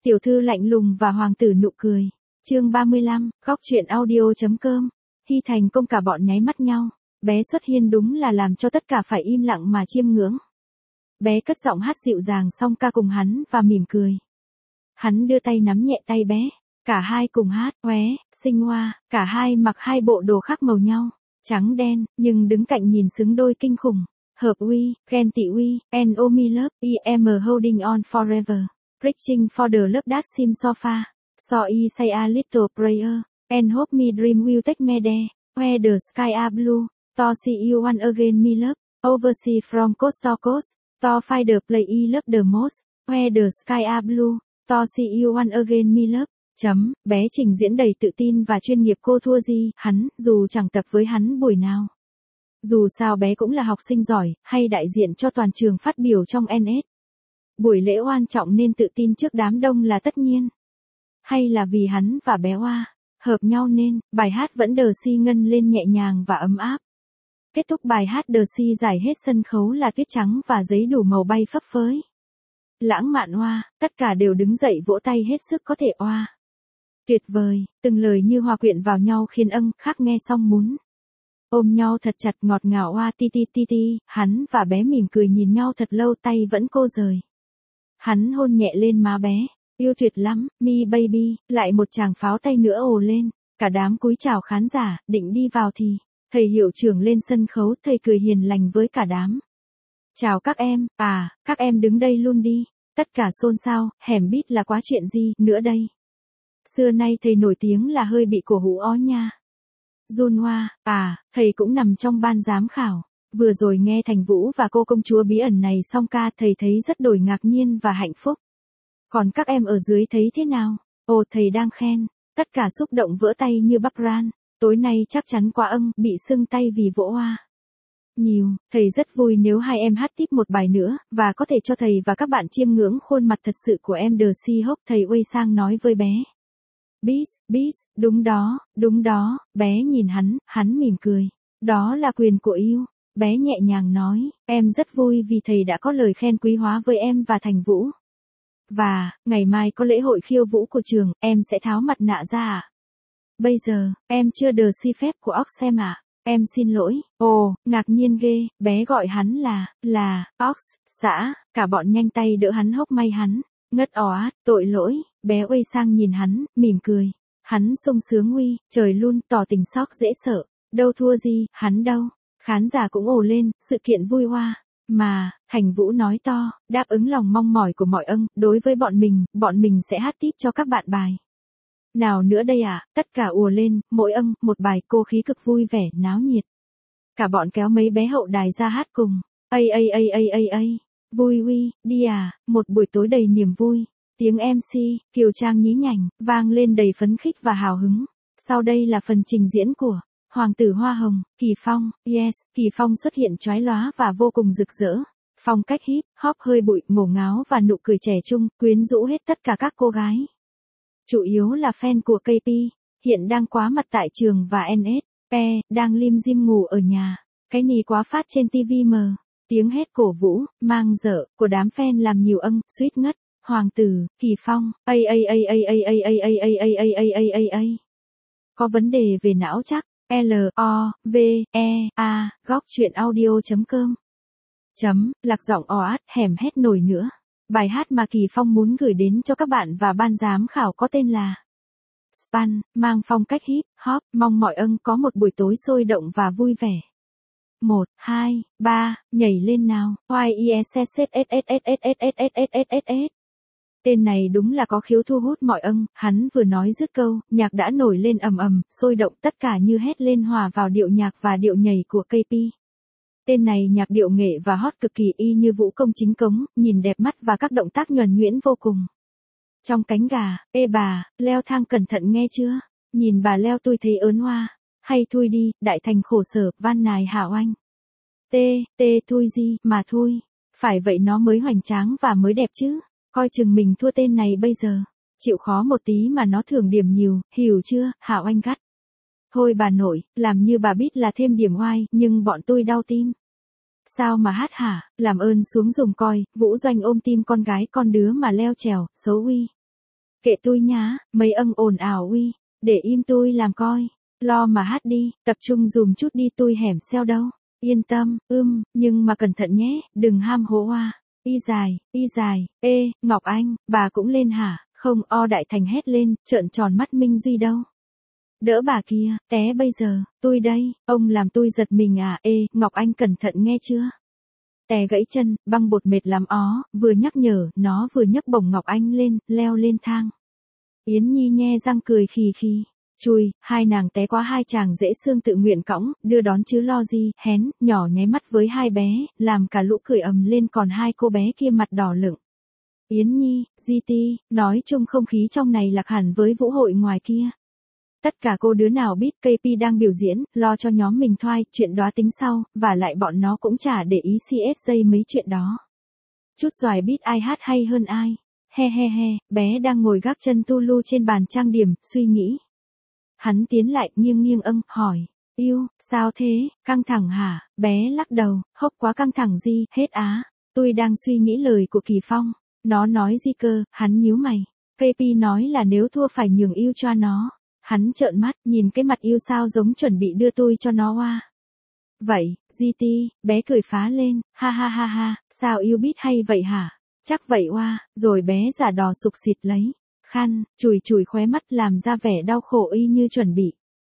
Tiểu thư lạnh lùng và hoàng tử nụ cười. Chương 35, góc truyện audio.com. Hy thành công cả bọn nháy mắt nhau. Bé xuất hiện đúng là làm cho tất cả phải im lặng mà chiêm ngưỡng. Bé cất giọng hát dịu dàng song ca cùng hắn và mỉm cười. Hắn đưa tay nắm nhẹ tay bé. Cả hai cùng hát, oé, xinh hoa, cả hai mặc hai bộ đồ khác màu nhau, trắng đen, nhưng đứng cạnh nhìn xứng đôi kinh khủng. Hợp uy, ghen tị uy, and oh me love, em holding on forever. Reaching for the love that seems so far. So I say a little prayer, and hope me dream will take me there, where the sky are blue. To see you one again me love, oversea from coast to coast. To find the place I love the most, where the sky are blue. To see you one again me love. Bé trình diễn đầy tự tin và chuyên nghiệp cô thua gì hắn, dù chẳng tập với hắn buổi nào. Dù sao bé cũng là học sinh giỏi, hay đại diện cho toàn trường phát biểu trong NS. Buổi lễ oan trọng nên tự tin trước đám đông là tất nhiên. Hay là vì hắn và bé Oa hợp nhau nên bài hát vẫn đờ si ngân lên nhẹ nhàng và ấm áp. Kết thúc bài hát đờ si giải hết sân khấu là tuyết trắng và giấy đủ màu bay phấp phới. Lãng mạn Oa, tất cả đều đứng dậy vỗ tay hết sức có thể Oa. Tuyệt vời, từng lời như hòa quyện vào nhau khiến khác nghe xong muốn ôm nhau thật chặt ngọt ngào Oa ti ti ti ti, hắn và bé mỉm cười nhìn nhau thật lâu tay vẫn cô rời. Hắn hôn nhẹ lên má bé, yêu tuyệt lắm, me baby, lại một tràng pháo tay nữa ồ lên, cả đám cúi chào khán giả, định đi vào thì, thầy hiệu trưởng lên sân khấu, thầy cười hiền lành với cả đám. Chào các em, các em đứng đây luôn đi, tất cả xôn xao, hẻm bít là quá chuyện gì nữa đây. Xưa nay thầy nổi tiếng là hơi bị cổ hủ ó nha. Jun Hoa, thầy cũng nằm trong ban giám khảo. Vừa rồi nghe Thành Vũ và cô công chúa bí ẩn này xong ca thầy thấy rất đổi ngạc nhiên và hạnh phúc. Còn các em ở dưới thấy thế nào? Ồ thầy đang khen. Tất cả xúc động vỡ tay như bắp ran. Tối nay chắc chắn quá bị sưng tay vì vỗ Hoa. Nhiều, thầy rất vui nếu hai em hát tiếp một bài nữa, và có thể cho thầy và các bạn chiêm ngưỡng khuôn mặt thật sự của em The Seahawk, thầy quay sang nói với bé. Bis, đúng đó, bé nhìn hắn mỉm cười. Đó là quyền của yêu. Bé nhẹ nhàng nói, em rất vui vì thầy đã có lời khen quý hóa với em và Thành Vũ. Và, ngày mai có lễ hội khiêu vũ của trường, em sẽ tháo mặt nạ ra ạ. Bây giờ, em chưa đờ si phép của Oxem ạ. Em xin lỗi. Ồ, ngạc nhiên ghê, bé gọi hắn là Ox, xã, cả bọn nhanh tay đỡ hắn hốc may hắn. Ngất òa, tội lỗi, bé quay sang nhìn hắn, mỉm cười. Hắn sung sướng uy, trời luôn, tỏ tình sóc dễ sợ. Đâu thua gì, hắn đâu. Khán giả cũng ồ lên, sự kiện vui hoa. Mà, Thành Vũ nói to, đáp ứng lòng mong mỏi của mọi đối với bọn mình sẽ hát tiếp cho các bạn bài. Nào nữa đây tất cả ùa lên, mỗi một bài cô khí cực vui vẻ, náo nhiệt. Cả bọn kéo mấy bé hậu đài ra hát cùng. Vui uy, đi một buổi tối đầy niềm vui. Tiếng MC, Kiều Trang nhí nhảnh, vang lên đầy phấn khích và hào hứng. Sau đây là phần trình diễn của Hoàng tử Hoa Hồng, Kỳ Phong. Yes, Kỳ Phong xuất hiện chói lóa và vô cùng rực rỡ. Phong cách hip hop hơi bụi, ngổ ngáo và nụ cười trẻ trung, quyến rũ hết tất cả các cô gái. Chủ yếu là fan của KP, hiện đang quá mặt tại trường và NS, đang lim dim ngủ ở nhà. Cái nì quá phát trên TV mờ. Tiếng hét cổ vũ, mang dở, của đám fan làm nhiều suýt ngất. Hoàng tử, Kỳ Phong, có vấn đề về não chắc. LOVE, góc truyện audio.com. Lạc giọng át, hẻm hét nổi nữa. Bài hát mà Kỳ Phong muốn gửi đến cho các bạn và ban giám khảo có tên là Span, mang phong cách hip hop, mong mọi có một buổi tối sôi động và vui vẻ. 1, 2, 3, nhảy lên nào. Tên này đúng là có khiếu thu hút mọi hắn vừa nói dứt câu, nhạc đã nổi lên ầm, sôi động, tất cả như hét lên hòa vào điệu nhạc và điệu nhảy của KP. Tên này nhạc điệu nghệ và hot cực kỳ y như vũ công chính cống, nhìn đẹp mắt và các động tác nhuần nhuyễn vô cùng. Trong cánh gà, bà, leo thang cẩn thận nghe chưa? Nhìn bà leo tôi thấy ớn hoa. Hay thui đi, đại thành khổ sở, van nài hảo anh. Thui gì, mà thui. Phải vậy nó mới hoành tráng và mới đẹp chứ. Coi chừng mình thua tên này bây giờ. Chịu khó một tí mà nó thưởng điểm nhiều, hiểu chưa, hảo anh gắt. Thôi bà nội, làm như bà biết là thêm điểm oai, nhưng bọn tôi đau tim. Sao mà hát hả, làm ơn xuống dùng coi, Vũ Doanh ôm tim con gái con đứa mà leo trèo, xấu uy. Kệ tôi nhá, mấy ân ồn ào uy, để im tôi làm coi. Lo mà hát đi, tập trung dùm chút đi tôi hẻm xeo đâu. Yên tâm, nhưng mà cẩn thận nhé, đừng ham hố oa. Y dài, ê, Ngọc Anh, bà cũng lên hả? Không, Đại Thành hét lên, trợn tròn mắt Minh Duy đâu. Đỡ bà kia, té bây giờ, tôi đây, ông làm tôi giật mình à, ê, Ngọc Anh cẩn thận nghe chưa? Té gãy chân, băng bột mệt lắm vừa nhắc nhở, nó vừa nhấc bổng Ngọc Anh lên, leo lên thang. Yến Nhi nhe răng cười khì khì. Chùi, hai nàng té quá hai chàng dễ xương tự nguyện cõng, đưa đón chứ lo gì, hén, nhỏ nháy mắt với hai bé, làm cả lũ cười ầm lên còn hai cô bé kia mặt đỏ lựng. Yến Nhi, GT, nói chung không khí trong này lạc hẳn với vũ hội ngoài kia. Tất cả cô đứa nào biết KP đang biểu diễn, lo cho nhóm mình thoai, chuyện đó tính sau, và lại bọn nó cũng chả để ý CSJ mấy chuyện đó. Chút xoài biết ai hát hay hơn ai. He, bé đang ngồi gác chân tu lu trên bàn trang điểm, suy nghĩ. Hắn tiến lại nghiêng hỏi. Yêu, sao thế, căng thẳng hả? Bé lắc đầu, hốc quá căng thẳng gì, hết á. Tôi đang suy nghĩ lời của Kỳ Phong. Nó nói gì cơ, hắn nhíu mày. KP nói là nếu thua phải nhường yêu cho nó. Hắn trợn mắt, nhìn cái mặt yêu sao giống chuẩn bị đưa tôi cho nó oa. Vậy, GT, bé cười phá lên, ha, sao yêu biết hay vậy hả? Chắc vậy oa, rồi bé giả đò sục xịt lấy. Khăn, chùi khóe mắt làm ra vẻ đau khổ y như chuẩn bị.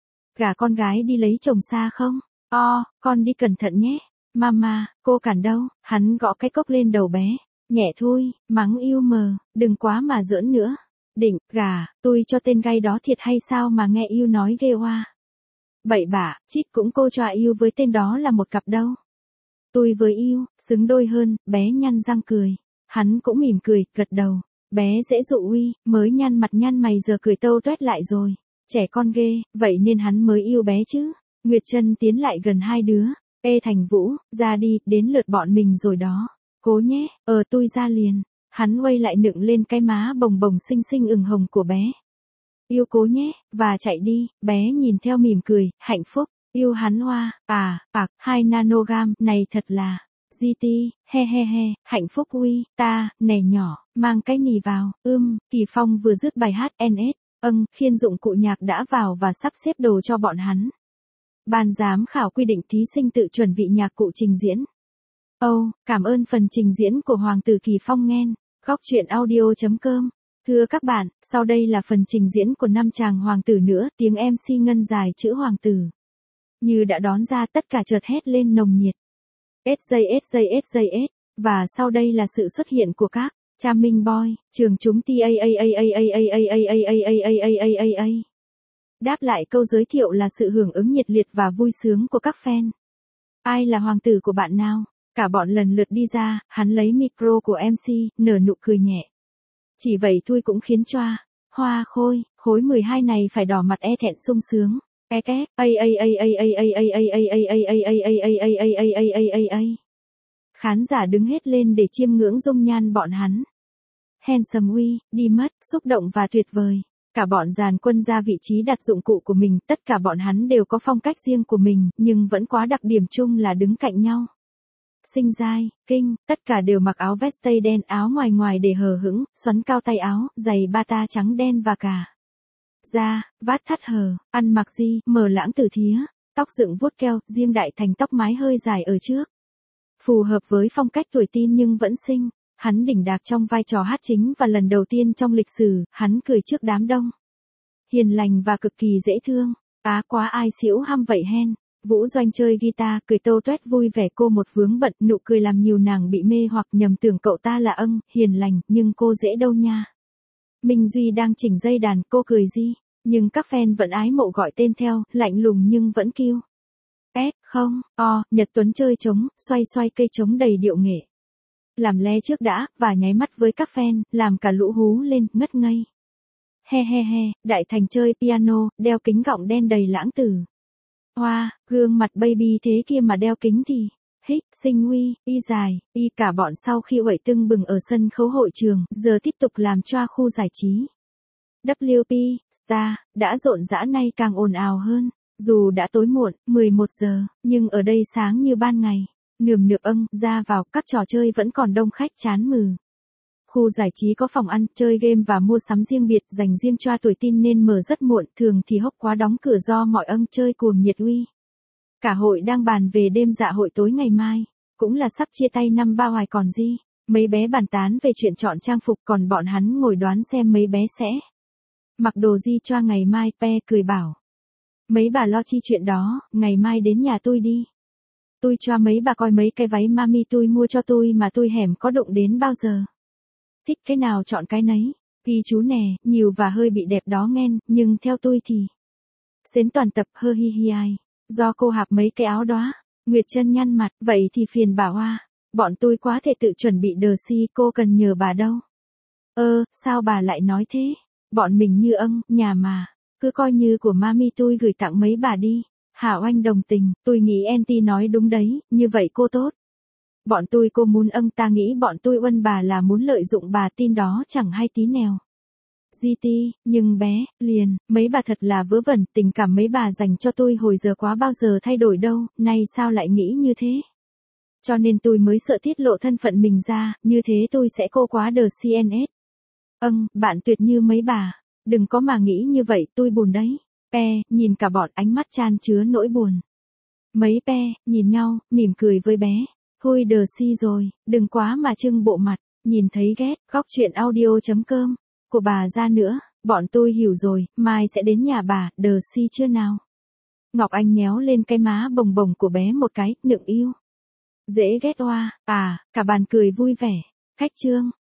Gả con gái đi lấy chồng xa không? Con đi cẩn thận nhé. Mama, cô cản đâu? Hắn gõ cái cốc lên đầu bé. Nhẹ thôi, mắng yêu mờ, đừng quá mà giỡn nữa. Định, gà, tôi cho tên gay đó thiệt hay sao mà nghe yêu nói ghê oa. Bậy bạ, chít cũng cô cho yêu với tên đó là một cặp đâu. Tôi với yêu, xứng đôi hơn, bé nhăn răng cười. Hắn cũng mỉm cười, gật đầu. Bé dễ dụ uy, mới nhăn mặt nhăn mày giờ cười tâu tuét lại rồi. Trẻ con ghê, vậy nên hắn mới yêu bé chứ. Nguyệt Trân tiến lại gần hai đứa. Ê Thành Vũ, ra đi, đến lượt bọn mình rồi đó. Cố nhé, tôi ra liền. Hắn quay lại nựng lên cái má bồng bồng xinh xinh ửng hồng của bé. Yêu cố nhé, và chạy đi, bé nhìn theo mỉm cười, hạnh phúc. Yêu hắn hoa, 2 nanogam, này thật là. GT, he, hạnh phúc uy, ta, này nhỏ, mang cái nì vào, Kỳ Phong vừa dứt bài hát NS, khiên dụng cụ nhạc đã vào và sắp xếp đồ cho bọn hắn. Ban giám khảo quy định thí sinh tự chuẩn bị nhạc cụ trình diễn. Cảm ơn phần trình diễn của Hoàng tử Kỳ Phong nghen, góc truyện audio.com. Thưa các bạn, sau đây là phần trình diễn của 5 chàng hoàng tử nữa, tiếng MC ngân dài chữ hoàng tử. Như đã đón ra tất cả chợt hét lên nồng nhiệt. SJ, và sau đây là sự xuất hiện của các Charming Boy, trường chúng TAA. Đáp lại câu giới thiệu là sự hưởng ứng nhiệt liệt và vui sướng của các fan. Ai là hoàng tử của bạn nào? Cả bọn lần lượt đi ra, hắn lấy micro của MC, nở nụ cười nhẹ. Chỉ vậy thôi cũng khiến choa, hoa khối 12 này phải đỏ mặt e thẹn sung sướng. Khán giả đứng hết lên để chiêm ngưỡng dung nhan bọn hắn. Handsome uy, đi mất, xúc động và tuyệt vời. Cả bọn dàn quân ra vị trí đặt dụng cụ của mình, tất cả bọn hắn đều có phong cách riêng của mình, nhưng vẫn quá đặc điểm chung là đứng cạnh nhau. Xinh dai, kinh, tất cả đều mặc áo vest tây đen, áo ngoài để hờ hững, xoắn cao tay áo, giày bata trắng đen và cả da, vát thắt hờ, ăn mặc gì, mờ lãng tử thía, tóc dựng vuốt keo, riêng Đại Thành tóc mái hơi dài ở trước. Phù hợp với phong cách tuổi teen nhưng vẫn xinh, hắn đỉnh đạc trong vai trò hát chính và lần đầu tiên trong lịch sử, hắn cười trước đám đông. Hiền lành và cực kỳ dễ thương, quá ai xỉu hăm vậy hen. Vũ Doanh chơi guitar, cười tô toét vui vẻ cô một vướng bận, nụ cười làm nhiều nàng bị mê hoặc nhầm tưởng cậu ta là hiền lành, nhưng cô dễ đâu nha. Minh Duy đang chỉnh dây đàn, cô cười gì, nhưng các fan vẫn ái mộ gọi tên theo, lạnh lùng nhưng vẫn kêu. Nhật Tuấn chơi trống, xoay cây trống đầy điệu nghệ. Làm le trước đã, và nháy mắt với các fan, làm cả lũ hú lên, ngất ngây. He, Đại Thành chơi piano, đeo kính gọng đen đầy lãng tử. Gương mặt baby thế kia mà đeo kính thì, xinh uy, y dài, y cả bọn sau khi uẩy tưng bừng ở sân khấu hội trường, giờ tiếp tục làm choa khu giải trí. WP, Star, đã rộn rã nay càng ồn ào hơn, dù đã tối muộn, 11 giờ, nhưng ở đây sáng như ban ngày, nườm nượp ra vào, các trò chơi vẫn còn đông khách chán mừ. Khu giải trí có phòng ăn, chơi game và mua sắm riêng biệt dành riêng cho tuổi teen nên mở rất muộn, thường thì hốc quá đóng cửa do mọi âng chơi cuồng nhiệt uy. Cả hội đang bàn về đêm dạ hội tối ngày mai, cũng là sắp chia tay năm ba hoài còn gì. Mấy bé bàn tán về chuyện chọn trang phục còn bọn hắn ngồi đoán xem mấy bé sẽ mặc đồ gì cho ngày mai. Pe cười bảo. Mấy bà lo chi chuyện đó, ngày mai đến nhà tôi đi. Tôi cho mấy bà coi mấy cái váy mami tôi mua cho tôi mà tôi hẻm có đụng đến bao giờ. Thích cái nào chọn cái nấy. Ghi chú nè, nhiều và hơi bị đẹp đó nghen, nhưng theo tôi thì xến toàn tập hơ hi hi ai. Do cô hạp mấy cái áo đó. Nguyệt Chân nhăn mặt, vậy thì phiền bà Hoa. Bọn tôi quá thể tự chuẩn bị đờ si, cô cần nhờ bà đâu. Sao bà lại nói thế? Bọn mình như nhà mà. Cứ coi như của mami tôi gửi tặng mấy bà đi. Hảo Anh đồng tình, tôi nghĩ Aunty nói đúng đấy, như vậy cô tốt. Bọn tôi cô muốn ta nghĩ bọn tôi uân bà là muốn lợi dụng bà tin đó chẳng hay tí nào. GT, nhưng bé, liền, mấy bà thật là vớ vẩn, tình cảm mấy bà dành cho tôi hồi giờ quá bao giờ thay đổi đâu, nay sao lại nghĩ như thế? Cho nên tôi mới sợ tiết lộ thân phận mình ra, như thế tôi sẽ cô quá đờ CNS. Bạn tuyệt như mấy bà, đừng có mà nghĩ như vậy, tôi buồn đấy. Pe, nhìn cả bọn ánh mắt chan chứa nỗi buồn. Mấy pe, nhìn nhau, mỉm cười với bé. Thôi đờ si rồi, đừng quá mà trưng bộ mặt, nhìn thấy ghét, góc chuyện audio.com của bà ra nữa, bọn tôi hiểu rồi, mai sẽ đến nhà bà, đờ si chưa nào. Ngọc Anh nhéo lên cái má bồng bồng của bé một cái, nựng yêu. Dễ ghét oa, cả bàn cười vui vẻ. Khách trương,